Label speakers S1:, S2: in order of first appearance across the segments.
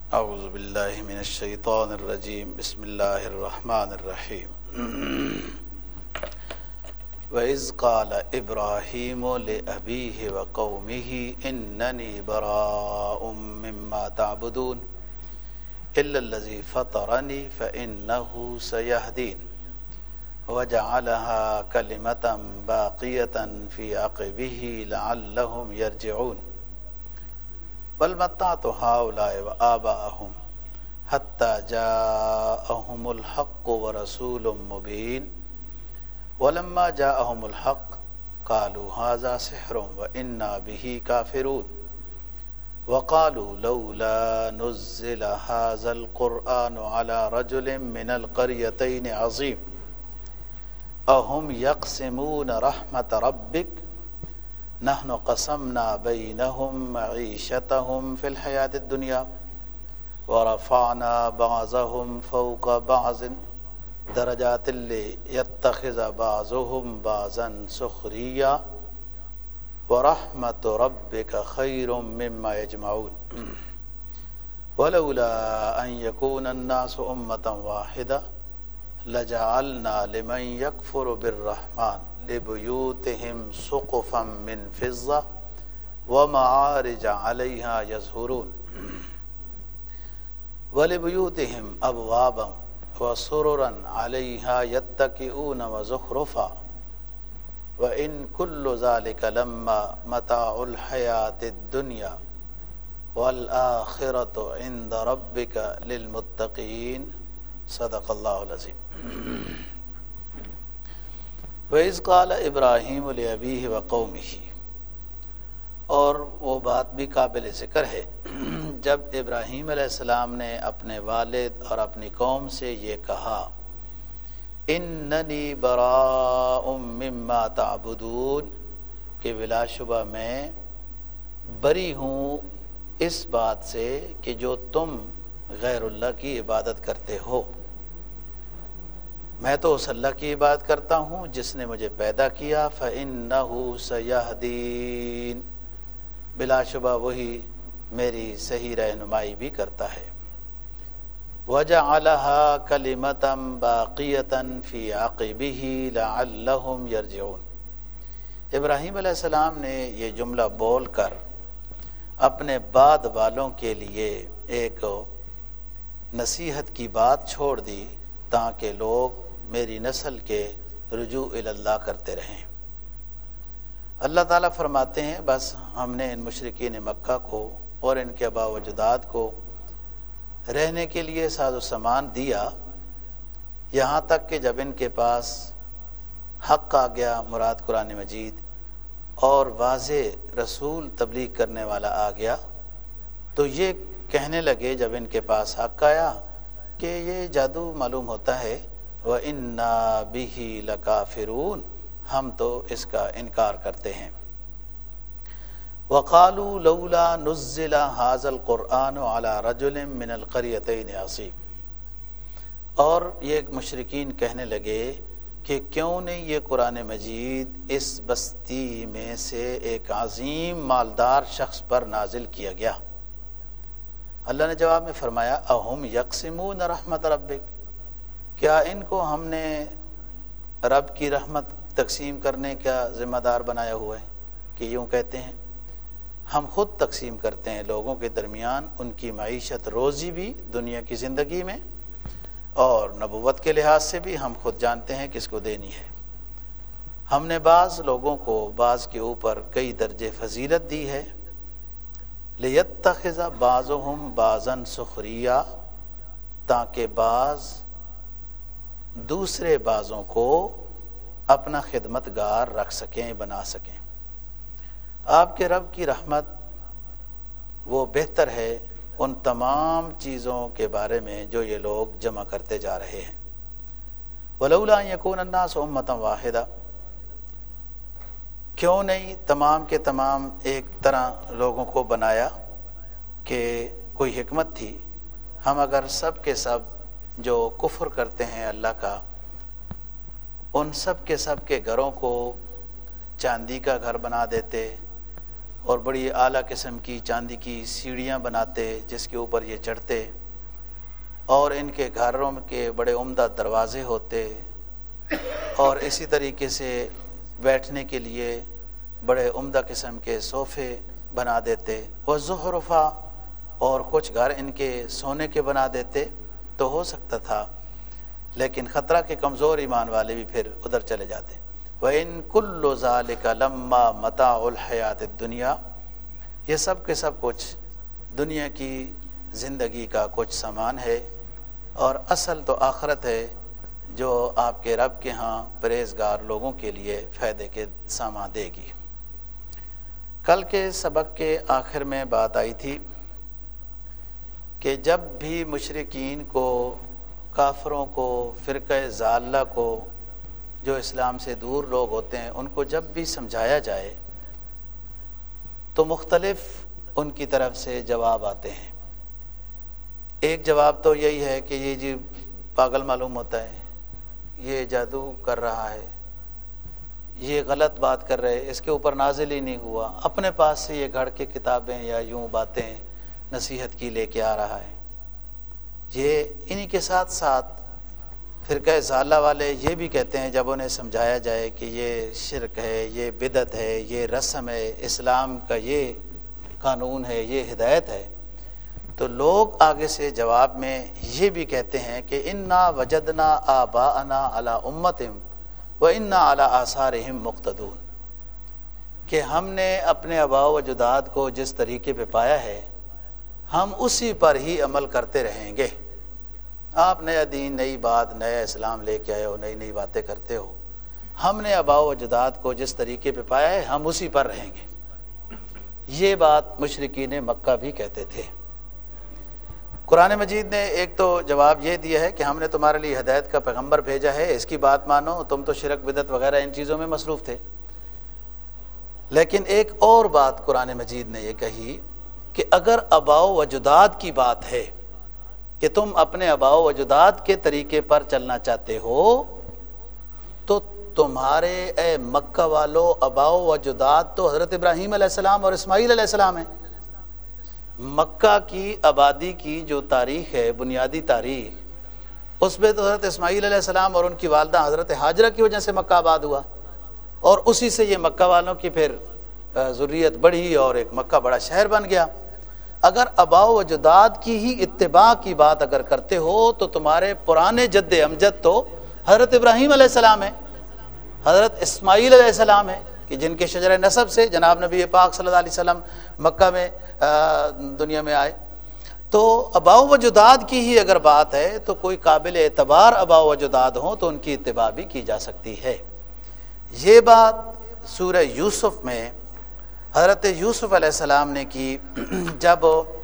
S1: اعوذ باللہ من الشیطان الرجیم بسم اللہ الرحمن الرحیم وَإِذْ قَالَ إِبْرَاهِيمُ لِأَبِيهِ وَقَوْمِهِ إِنَّنِي بَرَاءٌ مِّمَّا تَعْبُدُونَ إِلَّا الَّذِي فَطَرَنِي فَإِنَّهُ سَيَهْدِينِ وَجَعَلَهَا كَلِمَةً بَاقِيَةً فِي عَقِبِهِ لَعَلَّهُمْ يَرْجِعُونَ بل متعت هؤلاء وآباءهم حتى جاءهم الحق ورسول مبين ولما جاءهم الحق قالوا هذا سحر وإنا به كافرون وقالوا لولا نزل هذا القرآن على رجل من القريتين عظيم أهم يقسمون رحمة ربك نحن قسمنا بينهم معيشتهم في الحياة الدنيا ورفعنا بعضهم فوق بعض درجات ليتخذ بعضهم بعضا سخريا ورحمة ربك خير مما يجمعون ولولا أن يكون الناس أمة واحدة لجعلنا لمن يكفر بالرحمن لبيوتهم سقفا من فضة ومعارج عليها يظهرون ولبيوتهم أبوابا وسررا عليها يتكئون وزخرفا وإن كل ذلك لما متاع الحياة الدنيا والآخرة عند ربك للمتقين صدق الله العظيم وَإِذْ قَالَ إِبْرَاهِيمُ لِأَبِيهِ وَقَوْمِهِ اور وہ بات بھی قابل ذکر ہے جب ابراہیم علیہ السلام نے اپنے والد اور اپنی قوم سے یہ کہا اِنَّنِي بَرَاءٌ مِّمَّا تَعْبُدُونَ کہ بلا شبہ میں بری ہوں اس بات سے کہ جو تم غیر اللہ کی عبادت کرتے ہو، میں تو اس اللہ کی عبادت کرتا ہوں جس نے مجھے پیدا کیا فَإِنَّهُ سَيَهْدِينِ بلا شبہ وہی میری صحیح رہنمائی بھی کرتا ہے وَجَعَلَهَا كَلِمَةً بَاقِيَةً فِي عَقِبِهِ لَعَلَّهُمْ يَرْجِعُونَ ابراہیم علیہ السلام نے یہ جملہ بول کر اپنے بعد والوں کے لیے ایک نصیحت کی بات چھوڑ دی تاکہ لوگ میری نسل کے رجوع اللہ کرتے رہیں۔ اللہ تعالیٰ فرماتے ہیں بس ہم نے ان مشرکین مکہ کو اور ان کے آباء و اجداد کو رہنے کے لیے ساز و سامان دیا، یہاں تک کہ جب ان کے پاس حق آ گیا، مراد قرآن مجید، اور واضح رسول تبلیغ کرنے والا آ گیا، تو یہ کہنے لگے جب ان کے پاس حق آیا کہ یہ جادو معلوم ہوتا ہے وَإِنَّا بِهِ لَكَافِرُونَ ہم تو اس کا انکار کرتے ہیں۔ وَقَالُوا لَوْلَا نُزِّلَ هَذَا الْقُرْآنُ عَلَى رَجُلٍ مِّنَ الْقَرْيَتَيْنِ عَظِيمٍ اور یہ مشرکین کہنے لگے کہ کیوں نہیں یہ قرآن مجید اس بستی میں سے ایک عظیم مالدار شخص پر نازل کیا گیا۔ اللہ نے جواب میں فرمایا اَهُمْ يَقْسِمُونَ رَحْمَةَ رَبِّكَ کیا ان کو ہم نے رب کی رحمت تقسیم کرنے کا ذمہ دار بنایا ہوا ہے کہ یوں کہتے ہیں ہم خود تقسیم کرتے ہیں لوگوں کے درمیان ان کی معیشت روزی بھی دنیا کی زندگی میں، اور نبوت کے لحاظ سے بھی ہم خود جانتے ہیں کس کو دینی ہے۔ ہم نے بعض لوگوں کو بعض کے اوپر کئی درجے فضیلت دی ہے لِيَتَّخِذَ بَعْضُهُمْ بَعْضًا سُخْرِيًّا تاکہ بعض دوسرے بعضوں کو اپنا خدمتگار رکھ سکیں، بنا سکیں۔ آپ کے رب کی رحمت وہ بہتر ہے ان تمام چیزوں کے بارے میں جو یہ لوگ جمع کرتے جا رہے ہیں۔ وَلَوْلَا أَن يَكُونَ النَّاسُ أُمَّةً وَاحِدَةً کیوں نہیں تمام کے تمام ایک طرح لوگوں کو بنایا کہ کوئی حکمت تھی، ہم اگر سب کے سب جو کفر کرتے ہیں اللہ کا ان سب کے گھروں کو چاندی کا گھر بنا دیتے اور بڑی اعلیٰ قسم کی چاندی کی سیڑھیاں بناتے جس کے اوپر یہ چڑھتے، اور ان کے گھروں کے بڑے عمدہ دروازے ہوتے، اور اسی طریقے سے بیٹھنے کے لیے بڑے عمدہ قسم کے صوفے بنا دیتے، وزخرفا، اور کچھ گھر ان کے سونے کے بنا دیتے تو ہو سکتا تھا، لیکن خطرہ کہ کمزور ایمان والے بھی پھر ادھر چلے جاتے۔ وَإِن كُلُّ ذَلِكَ لَمَّا مَتَاعُ الْحَيَاةِ الدُّنْيَا، یہ سب کے سب کچھ دنیا کی زندگی کا کچھ سامان ہے، اور اصل تو آخرت ہے جو آپ کے رب کے ہاں پرہیزگار لوگوں کے لیے فائدے کے سامان دے گی۔ کل کے سبق کے آخر میں بات آئی تھی کہ جب بھی مشرکین کو، کافروں کو، فرقہ ضالہ کو، جو اسلام سے دور لوگ ہوتے ہیں، ان کو جب بھی سمجھایا جائے تو مختلف ان کی طرف سے جواب آتے ہیں۔ ایک جواب تو یہی ہے کہ یہ جی پاگل معلوم ہوتا ہے، یہ جادو کر رہا ہے، یہ غلط بات کر رہے، اس کے اوپر نازل ہی نہیں ہوا، اپنے پاس سے یہ گھڑ کے کتابیں یا یوں باتیں نصیحت کی لے کے آ رہا ہے۔ یہ انہی کے ساتھ ساتھ فرقہ ضالہ والے یہ بھی کہتے ہیں جب انہیں سمجھایا جائے کہ یہ شرک ہے، یہ بدعت ہے، یہ رسم ہے، اسلام کا یہ قانون ہے، یہ ہدایت ہے، تو لوگ آگے سے جواب میں یہ بھی کہتے ہیں کہ انا وجدنا آباءنا علی امۃ وانا علی آثارہم مقتدون، کہ ہم نے اپنے آباء و اجداد کو جس طریقے پہ پایا ہے ہم اسی پر ہی عمل کرتے رہیں گے۔ آپ نیا دین، نئی بات، نیا اسلام لے کے آئے ہو، نئی نئی باتیں کرتے ہو، ہم نے آباء و اجداد کو جس طریقے پہ پایا ہے ہم اسی پر رہیں گے۔ یہ بات مشرکین مکہ بھی کہتے تھے۔ قرآن مجید نے ایک تو جواب یہ دیا ہے کہ ہم نے تمہارے لیے ہدایت کا پیغمبر بھیجا ہے، اس کی بات مانو، تم تو شرک بدعت وغیرہ ان چیزوں میں مصروف تھے۔ لیکن ایک اور بات قرآن مجید نے یہ کہی کہ اگر آباء و اجداد کی بات ہے کہ تم اپنے آباء و اجداد کے طریقے پر چلنا چاہتے ہو، تو تمہارے اے مکہ والو آباء و اجداد تو حضرت ابراہیم علیہ السلام اور اسماعیل علیہ السلام ہیں۔ مکہ کی آبادی کی جو تاریخ ہے، بنیادی تاریخ، اس میں تو حضرت اسماعیل علیہ السلام اور ان کی والدہ حضرت ہاجرہ کی وجہ سے مکہ آباد ہوا، اور اسی سے یہ مکہ والوں کی پھر ذریت بڑھی اور ایک مکہ بڑا شہر بن گیا۔ اگر آباء و اجداد کی ہی اتباع کی بات اگر کرتے ہو تو تمہارے پرانے جد امجد تو حضرت ابراہیم علیہ السلام ہے، حضرت اسماعیل علیہ السلام ہے، کہ جن کے شجرہ نسب سے جناب نبی پاک صلی اللہ علیہ وسلم مکہ میں دنیا میں آئے۔ تو آباء و اجداد کی ہی اگر بات ہے تو کوئی قابل اعتبار آباء و اجداد ہوں تو ان کی اتباع بھی کی جا سکتی ہے۔ یہ بات سورہ یوسف میں حضرت یوسف علیہ السلام نے کی، جب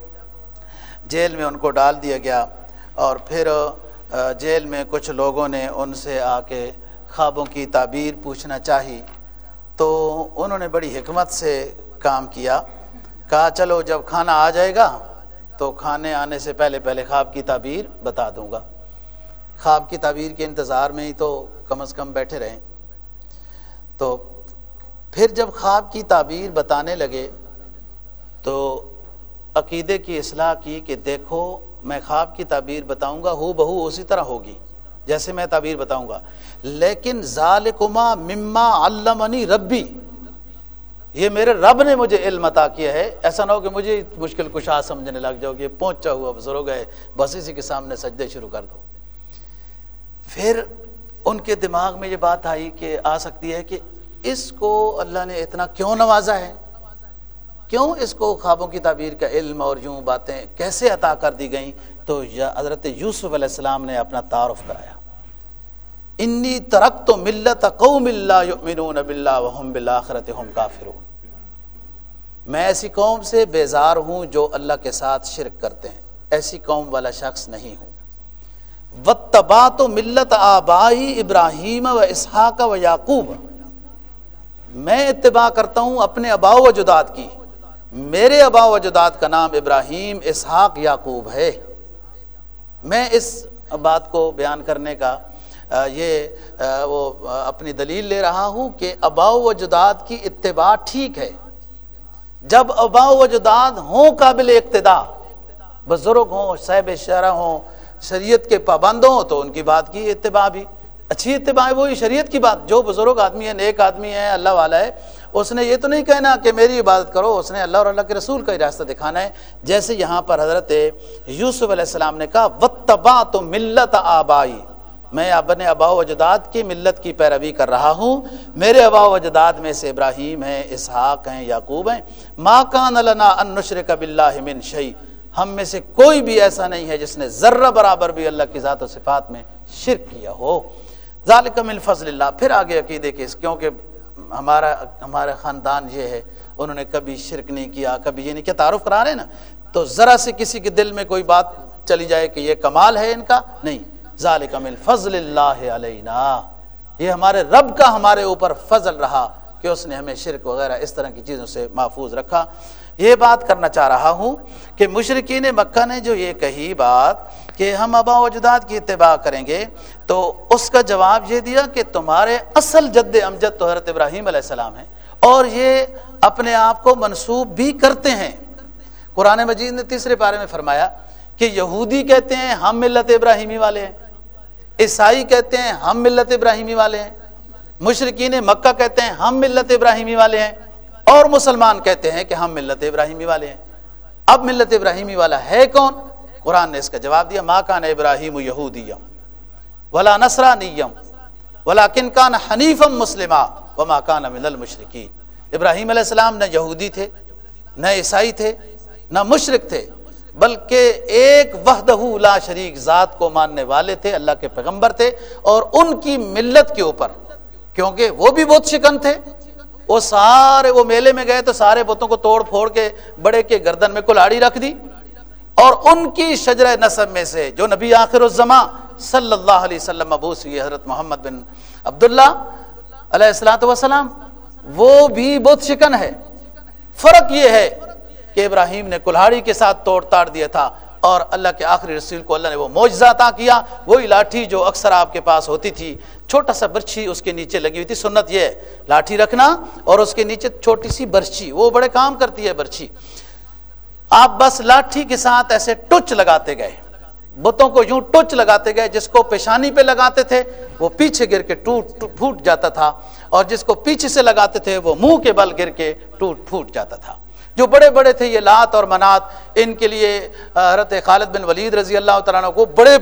S1: جیل میں ان کو ڈال دیا گیا اور پھر جیل میں کچھ لوگوں نے ان سے آ کے خوابوں کی تعبیر پوچھنا چاہی، تو انہوں نے بڑی حکمت سے کام کیا، کہا چلو جب کھانا آ جائے گا تو کھانے آنے سے پہلے پہلے خواب کی تعبیر بتا دوں گا۔ خواب کی تعبیر کے انتظار میں ہی تو کم از کم بیٹھے رہیں۔ تو پھر جب خواب کی تعبیر بتانے لگے تو عقیدے کی اصلاح کی کہ دیکھو میں خواب کی تعبیر بتاؤں گا، ہو بہو اسی طرح ہوگی جیسے میں تعبیر بتاؤں گا، لیکن ذالکما مما علمنی ربی، یہ میرے رب نے مجھے علم عطا کیا ہے، ایسا نہ ہو کہ مجھے مشکل کشا سمجھنے لگ جاؤ کہ پہنچا ہوا بزرگ ہے، بس اسی کے سامنے سجدے شروع کر دو۔ پھر ان کے دماغ میں یہ بات آئی کہ آ سکتی ہے کہ اس کو اللہ نے اتنا کیوں نوازا ہے، کیوں اس کو خوابوں کی تعبیر کا علم اور یوں باتیں کیسے عطا کر دی گئیں؟ تو حضرت یوسف علیہ السلام نے اپنا تعارف کرایا، انی ترکت ملت قوم لا یؤمنون باللہ وہم بالآخرۃ ہم کافرون، میں ایسی قوم سے بیزار ہوں جو اللہ کے ساتھ شرک کرتے ہیں، ایسی قوم والا شخص نہیں ہوں۔ واتبعت ملت آبائی ابراہیم و اسحاق و یعقوب، میں اتباع کرتا ہوں اپنے آباء و اجداد کی، میرے آباء و اجداد کا نام ابراہیم، اسحاق، یعقوب ہے۔ میں اس بات کو بیان کرنے کا وہ اپنی دلیل لے رہا ہوں کہ آباء و اجداد کی اتباع ٹھیک ہے، جب آباء و اجداد ہوں قابل اقتدا، بزرگ ہوں، صاحب شرع ہوں، شریعت کے پابند ہوں، تو ان کی بات کی اتباع بھی اچھی اتباع ہے، وہی شریعت کی بات۔ جو بزرگ آدمی ہے، نیک آدمی ہے، اللہ والا ہے، اس نے یہ تو نہیں کہنا کہ میری عبادت کرو، اس نے اللہ اور اللہ کے رسول کا ہی راستہ دکھانا ہے۔ جیسے یہاں پر حضرت یوسف علیہ السلام نے کہا واتبعت ملت آبائی، میں اپنے آباء و اجداد کی ملت کی پیروی کر رہا ہوں۔ میرے آباء و اجداد میں سے ابراہیم ہیں، اسحاق ہیں، یعقوب ہیں۔ ما کان لنا ان نشرک باللہ من شیء، ہم میں سے کوئی بھی ایسا نہیں ہے جس نے ذرہ برابر بھی اللہ کی ذات و صفات میں شرک کیا ہو۔ ذالک من فضل اللہ۔ پھر آگے عقیدے کے، کیونکہ ہمارا خاندان یہ ہے، انہوں نے کبھی شرک نہیں کیا، کبھی یہ نہیں کیا، تعارف کرا رہے ہیں نا، تو ذرا سے کسی کے دل میں کوئی بات چلی جائے کہ یہ کمال ہے ان کا، نہیں، ذالک من فضل اللہ علینا، یہ ہمارے رب کا ہمارے اوپر فضل رہا کہ اس نے ہمیں شرک وغیرہ اس طرح کی چیزوں سے محفوظ رکھا۔ یہ بات کرنا چاہ رہا ہوں کہ مشرکین مکہ نے جو یہ کہی بات کہ ہم آباء و اجداد کی اتباع کریں گے، تو اس کا جواب یہ دیا کہ تمہارے اصل جد امجد تو حضرت ابراہیم علیہ السلام ہیں، اور یہ اپنے آپ کو منسوب بھی کرتے ہیں۔ قرآن مجید نے تیسرے پارے میں فرمایا کہ یہودی کہتے ہیں ہم ملت ابراہیمی والے ہیں، عیسائی کہتے ہیں ہم ملت ابراہیمی والے ہیں، مشرکین مکہ کہتے ہیں ہم ملت ابراہیمی والے ہیں، اور مسلمان کہتے ہیں کہ ہم ملت ابراہیمی والے ہیں۔ اب ملت ابراہیمی والا ہے کون؟ قرآن نے اس کا جواب دیا ما کان ابراہیم یہودیا ولا نصرانیا ولکن کان حنیفا مسلما وما کان من المشرکین۔ ابراہیم علیہ السلام نہ یہودی تھے، نہ عیسائی تھے، نہ مشرک تھے، بلکہ ایک وحدہ لا شریک ذات کو ماننے والے تھے، اللہ کے پیغمبر تھے، اور ان کی ملت کے اوپر، کیونکہ وہ بھی بت شکن تھے، وہ سارے وہ میلے میں گئے تو سارے بتوں کو توڑ پھوڑ کے بڑے کے گردن میں کلاڑی رکھ دی، اور ان کی شجرہ نسب میں سے جو نبی آخر الزماں صلی اللہ علیہ وسلم مبعوث ہوئے حضرت محمد بن عبداللہ علیہ الصلوۃ والسلام، وہ بھی بت شکن ہے۔ فرق یہ ہے کہ ابراہیم نے کلہاڑی کے ساتھ توڑ تاڑ دیا تھا، اور اللہ کے آخری رسول کو اللہ نے وہ معجزہ عطا کیا، وہی لاٹھی جو اکثر آپ کے پاس ہوتی تھی، چھوٹا سا برچھی اس کے نیچے لگی ہوئی تھی۔ سنت یہ ہے لاٹھی رکھنا اور اس کے نیچے چھوٹی سی برچھی، وہ بڑے کام کرتی ہے برچھی۔ آپ بس لاٹھی کے ساتھ ایسے ٹچ لگاتے گئے، بتوں کو یوں ٹچ لگاتے گئے، جس کو پیشانی پہ لگاتے تھے وہ پیچھے گر کے پھوٹ جاتا تھا، اور جس کو پیچھے سے لگاتے تھے وہ منہ کے بل گر کے پھوٹ جاتا تھا۔ جو بڑے بڑے تھے یہ لات اور منات، ان کے لیے حضرت خالد بن ولید رضی اللہ تعالیٰ عنہ کو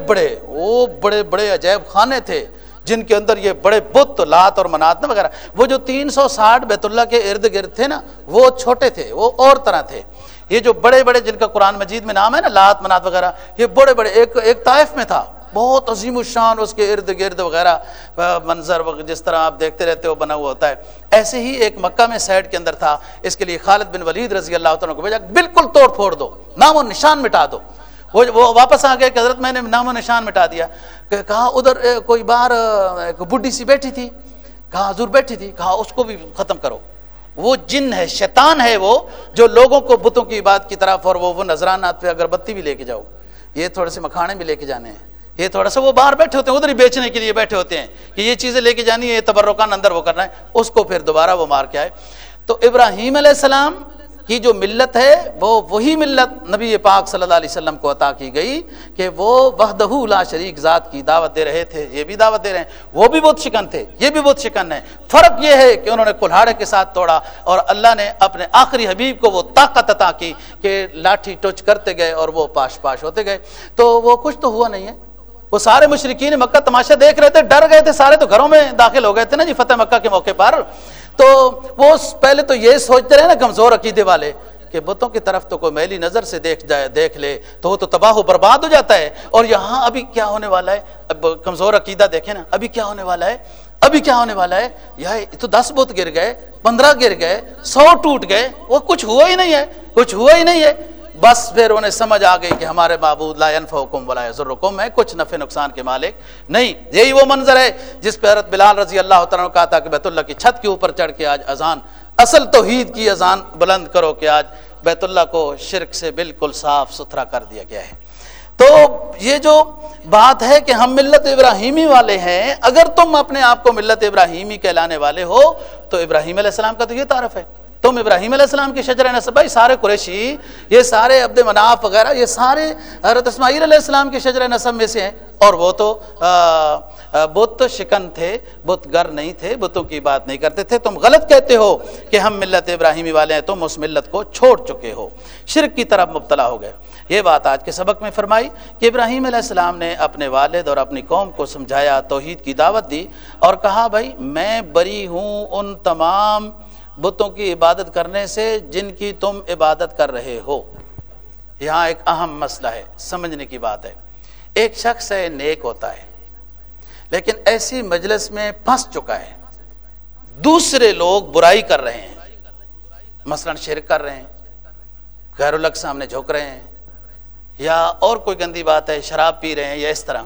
S1: بڑے بڑے عجائب خانے تھے، جن کے اندر یہ بڑے بت لات اور منات وغیرہ۔ وہ جو 360 بیت اللہ کے ارد گرد تھے نا، وہ چھوٹے تھے، وہ اور طرح تھے۔ یہ جو بڑے بڑے جن کا قرآن مجید میں نام ہے نا، لات منات وغیرہ، یہ بڑے بڑے ایک طائف میں تھا، بہت عظیم الشان، اس کے ارد گرد وغیرہ منظر جس طرح آپ دیکھتے رہتے ہو بنا ہوا ہوتا ہے، ایسے ہی ایک مکہ میں سائڈ کے اندر تھا۔ اس کے لیے خالد بن ولید رضی اللہ تعالیٰ کو بھیجا، بالکل توڑ پھوڑ دو، نام و نشان مٹا دو۔ وہ واپس آ گئے کہ حضرت میں نے نام و نشان مٹا دیا۔ کہا ادھر کوئی بار ایک بڈھی سی بیٹھی تھی، کہا حضور بیٹھی تھی، کہا اس کو بھی ختم کرو، وہ جن ہے، شیطان ہے وہ، جو لوگوں کو بتوں کی عبادت کی طرف، اور وہ نذرانات پہ اگربتی بھی لے کے جاؤ، یہ تھوڑے سے مکھانے بھی لے کے جانے ہیں، یہ تھوڑا سا وہ باہر بیٹھے ہوتے ہیں، ادھر ہی بیچنے کے لیے بیٹھے ہوتے ہیں کہ یہ چیزیں لے کے جانی ہے، یہ تبرکان اندر وہ کرنا ہے، اس کو پھر دوبارہ وہ مار کے آئے۔ تو ابراہیم علیہ السلام کی جو ملت ہے وہ وہی ملت نبی پاک صلی اللہ علیہ وسلم کو عطا کی گئی کہ وہ وحدہ لا شریک ذات کی دعوت دے رہے تھے، یہ بھی دعوت دے رہے ہیں۔ وہ بھی بت شکن تھے، یہ بھی بت شکن ہے۔ فرق یہ ہے کہ انہوں نے کلہاڑے کے ساتھ توڑا، اور اللہ نے اپنے آخری حبیب کو وہ طاقت عطا کی کہ لاٹھی ٹچ کرتے گئے اور وہ پاش پاش ہوتے گئے، تو وہ کچھ تو ہوا نہیں ہے۔ وہ سارے مشرکین مکہ تماشا دیکھ رہے تھے، ڈر گئے تھے سارے، تو گھروں میں داخل ہو گئے تھے نا جی فتح مکہ کے موقع پر۔ تو وہ پہلے تو یہ سوچتے رہے نا کمزور عقیدے والے کہ بتوں کی طرف تو کوئی میلی نظر سے دیکھ لے تو وہ تو تباہ و برباد ہو جاتا ہے، اور یہاں ابھی کیا ہونے والا ہے؟ اب کمزور عقیدہ دیکھیں نا، ابھی کیا ہونے والا ہے؟ ابھی کیا ہونے والا ہے؟ یہ تو 10 بت گر گئے، 15 گر گئے، 100 ٹوٹ گئے، وہ کچھ ہوا ہی نہیں ہے، کچھ ہوا ہی نہیں ہے۔ بس پھر انہیں سمجھ آ گئی کہ ہمارے معبود لا ينفعکم ولا یضرکم ہے، کچھ نفع نقصان کے مالک نہیں۔ یہی وہ منظر ہے جس پہ حضرت بلال رضی اللہ تعالیٰ نے کہا تھا کہ بیت اللہ کی چھت کے اوپر چڑھ کے آج اذان، اصل توحید کی اذان بلند کرو کہ آج بیت اللہ کو شرک سے بالکل صاف ستھرا کر دیا گیا ہے۔ تو یہ جو بات ہے کہ ہم ملت ابراہیمی والے ہیں، اگر تم اپنے آپ کو ملت ابراہیمی کہلانے والے ہو تو ابراہیم علیہ السلام کا تو یہ تعارف ہے تم ابراہیم علیہ السلام کی شجرہ نسب، بھائی سارے قریشی، یہ سارے عبد مناف وغیرہ، یہ سارے حضرت اسماعیل علیہ السلام کی شجرہ نسب میں سے ہیں، اور وہ تو بت شکن تھے، بت گر نہیں تھے، بتوں کی بات نہیں کرتے تھے. تم غلط کہتے ہو کہ ہم ملت ابراہیمی والے ہیں، تم اس ملت کو چھوڑ چکے ہو، شرک کی طرف مبتلا ہو گئے. یہ بات آج کے سبق میں فرمائی کہ ابراہیم علیہ السلام نے اپنے والد اور اپنی قوم کو سمجھایا، توحید کی دعوت دی اور کہا بھائی میں بری ہوں ان تمام بتوں کی عبادت کرنے سے جن کی تم عبادت کر رہے ہو. یہاں ایک اہم مسئلہ ہے، سمجھنے کی بات ہے. ایک شخص ہے، نیک ہوتا ہے، لیکن ایسی مجلس میں پھنس چکا ہے، دوسرے لوگ برائی کر رہے ہیں، مثلا شرک کر رہے ہیں، غیر اللہ کے سامنے جھک رہے ہیں، یا اور کوئی گندی بات ہے، شراب پی رہے ہیں یا اس طرح.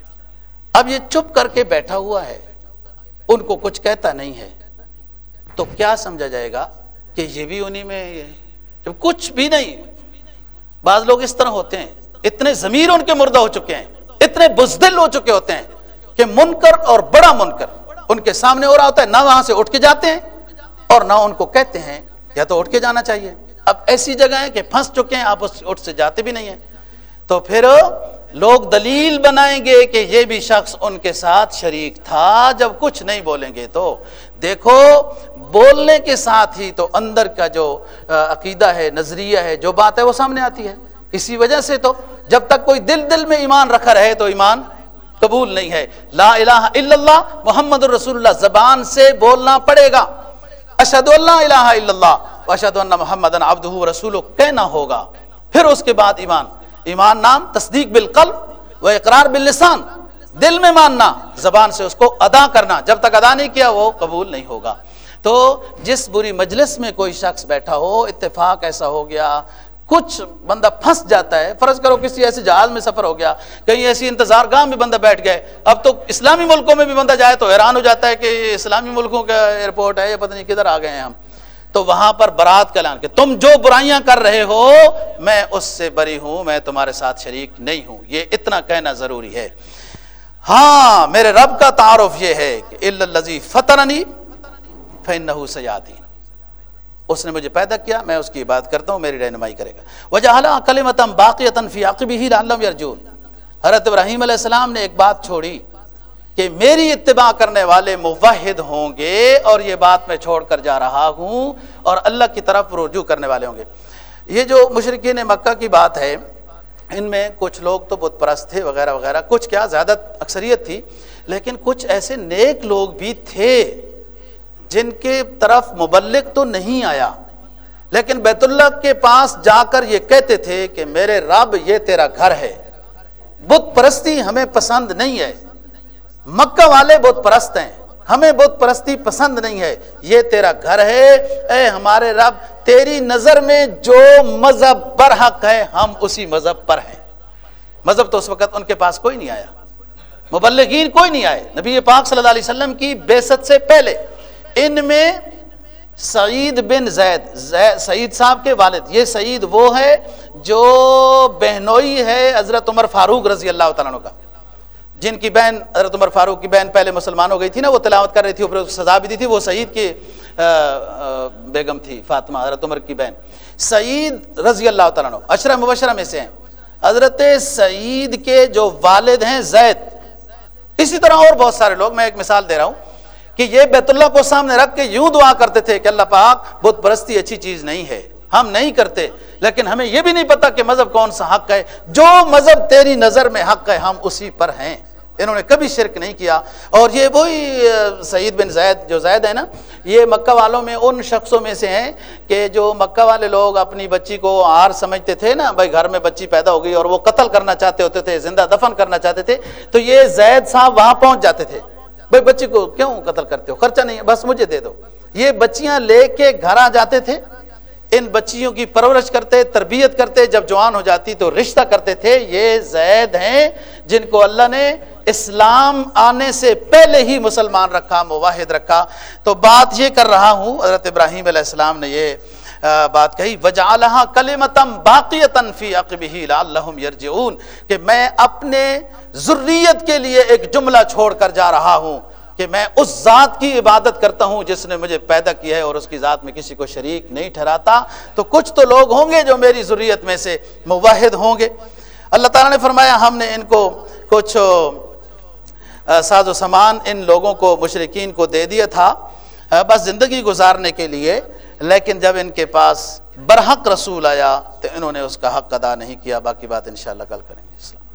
S1: اب یہ چپ کر کے بیٹھا ہوا ہے، ان کو کچھ کہتا نہیں ہے، تو کیا سمجھا جائے گا کہ یہ بھی انہی میں جب کچھ بھی نہیں. بعض لوگ اس طرح ہوتے ہیں، اتنے ضمیر ان کے مردہ ہو چکے ہیں، اتنے بزدل ہو چکے ہوتے ہیں کہ منکر اور بڑا منکر ان کے سامنے ہو رہا ہوتا ہے، نہ وہاں سے اٹھ کے جاتے ہیں اور نہ ان کو کہتے ہیں یا تو اٹھ کے جانا چاہیے. اب ایسی جگہ ہے کہ پھنس چکے ہیں، آپ اٹھ سے جاتے بھی نہیں ہیں، تو پھر لوگ دلیل بنائیں گے کہ یہ بھی شخص ان کے ساتھ شریک تھا. جب کچھ نہیں بولیں گے تو دیکھو بولنے کے ساتھ ہی تو اندر کا جو عقیدہ ہے، نظریہ ہے، جو بات ہے وہ سامنے آتی ہے. اسی وجہ سے تو جب تک کوئی دل میں ایمان رکھا رہے تو ایمان قبول نہیں ہے. لا الہ الا اللہ محمد الرسول اللہ زبان سے بولنا پڑے گا، اشہد ان لا الہ الا اللہ واشہد ان محمدن عبدہ ورسولہ کہنا ہوگا. پھر اس کے بعد ایمان نام تصدیق بالقلب و اقرار باللسان، دل میں ماننا، زبان سے اس کو ادا کرنا. جب تک ادا نہیں کیا وہ قبول نہیں ہوگا. تو جس بری مجلس میں کوئی شخص بیٹھا ہو، اتفاق ایسا ہو گیا، کچھ بندہ پھنس جاتا ہے، فرض کرو کسی ایسے جہاز میں سفر ہو گیا، کہیں ایسی انتظار گاہ میں بندہ بیٹھ گئے. اب تو اسلامی ملکوں میں بھی بندہ جائے تو حیران ہو جاتا ہے کہ یہ اسلامی ملکوں کا ایئرپورٹ ہے، یا پتہ نہیں کدھر آ گئے ہیں ہم. تو وہاں پر برات کا اعلان کہ تم جو برائیاں کر رہے ہو میں اس سے بری ہوں، میں تمہارے ساتھ شریک نہیں ہوں. یہ اتنا کہنا ضروری ہے. ہاں میرے رب کا تعارف یہ ہے کہ الا الذی فطرنی فانہ سیہدین، اس نے مجھے پیدا کیا، میں اس کی عبادت کرتا ہوں، میری رہنمائی کرے گا. وجعلھا کلمۃ باقیۃ فی عقبہ لعلہم یرجعون. حضرت ابراہیم علیہ السلام نے ایک بات چھوڑی کہ میری اتباع کرنے والے موحد ہوں گے، اور یہ بات میں چھوڑ کر جا رہا ہوں، اور اللہ کی طرف رجوع کرنے والے ہوں گے. یہ جو مشرکین مکہ کی بات ہے، ان میں کچھ لوگ تو بت پرست تھے وغیرہ وغیرہ، کچھ کیا زیادہ اکثریت تھی، لیکن کچھ ایسے نیک لوگ بھی تھے جن کے طرف مبلغ تو نہیں آیا، لیکن بیت اللہ کے پاس جا کر یہ کہتے تھے کہ میرے رب یہ تیرا گھر ہے، بت پرستی ہمیں پسند نہیں ہے، مکہ والے بت پرست ہیں، ہمیں بت پرستی پسند نہیں ہے، یہ تیرا گھر ہے، اے ہمارے رب تیری نظر میں جو مذہب برحق ہے ہم اسی مذہب پر ہیں. مذہب تو اس وقت ان کے پاس کوئی نہیں آیا، مبلغین کوئی نہیں آئے. نبی پاک صلی اللہ علیہ وسلم کی بعثت سے پہلے ان میں سعید بن زید سعید صاحب کے والد، یہ سعید وہ ہے جو بہنوئی ہے حضرت عمر فاروق رضی اللہ تعالیٰ عنہ کا، جن کی بہن حضرت عمر فاروق کی بہن پہلے مسلمان ہو گئی تھی نا، وہ تلاوت کر رہی تھی، اوپر سزا بھی دی تھی، وہ سعید کی بیگم تھی فاطمہ، حضرت عمر کی بہن. سعید رضی اللہ تعالیٰ عنہ عشرہ مبشرہ میں سے ہیں. حضرت سعید کے جو والد ہیں زید، اسی طرح اور بہت سارے لوگ، میں ایک مثال دے رہا ہوں کہ یہ بیت اللہ کو سامنے رکھ کے یوں دعا کرتے تھے کہ اللہ پاک بت پرستی اچھی چیز نہیں ہے، ہم نہیں کرتے، لیکن ہمیں یہ بھی نہیں پتا کہ مذہب کون سا حق ہے، جو مذہب تیری نظر میں حق ہے ہم اسی پر ہیں. انہوں نے کبھی شرک نہیں کیا. اور یہ وہی سعید بن زید جو زید ہے نا، یہ مکہ والوں میں ان شخصوں میں سے ہیں کہ جو مکہ والے لوگ اپنی بچی کو عار سمجھتے تھے نا، بھائی گھر میں بچی پیدا ہو گئی اور وہ قتل کرنا چاہتے ہوتے تھے، زندہ دفن کرنا چاہتے تھے، تو یہ زید صاحب وہاں پہنچ جاتے تھے. بھائی بچی کو کیوں قتل کرتے ہو، خرچہ نہیں ہے، بس مجھے دے دو. یہ بچیاں لے کے گھر آ جاتے تھے، ان بچیوں کی پرورش کرتے، تربیت کرتے، جب جوان ہو جاتی تو رشتہ کرتے تھے. یہ زید ہیں جن کو اللہ نے اسلام آنے سے پہلے ہی مسلمان رکھا، موحد رکھا. تو بات یہ کر رہا ہوں، حضرت ابراہیم علیہ السلام نے یہ بات کہی وَجَعَلَهَا كَلِمَةً بَاقِيَةً فِي عَقِبِهِ لَعَلَّهُمْ يَرْجِعُونَ، کہ میں اپنے ذریت کے لیے ایک جملہ چھوڑ کر جا رہا ہوں کہ میں اس ذات کی عبادت کرتا ہوں جس نے مجھے پیدا کیا ہے اور اس کی ذات میں کسی کو شریک نہیں ٹھہراتا، تو کچھ تو لوگ ہوں گے جو میری ذریت میں سے موحد ہوں گے۔ اللہ تعالیٰ نے فرمایا ہم نے ان کو کچھ ساز و سامان ان لوگوں کو مشرکین کو دے دیا تھا بس زندگی گزارنے کے لیے، لیکن جب ان کے پاس برحق رسول آیا تو انہوں نے اس کا حق ادا نہیں کیا۔ باقی بات انشاءاللہ کل کریں گے۔ السلام۔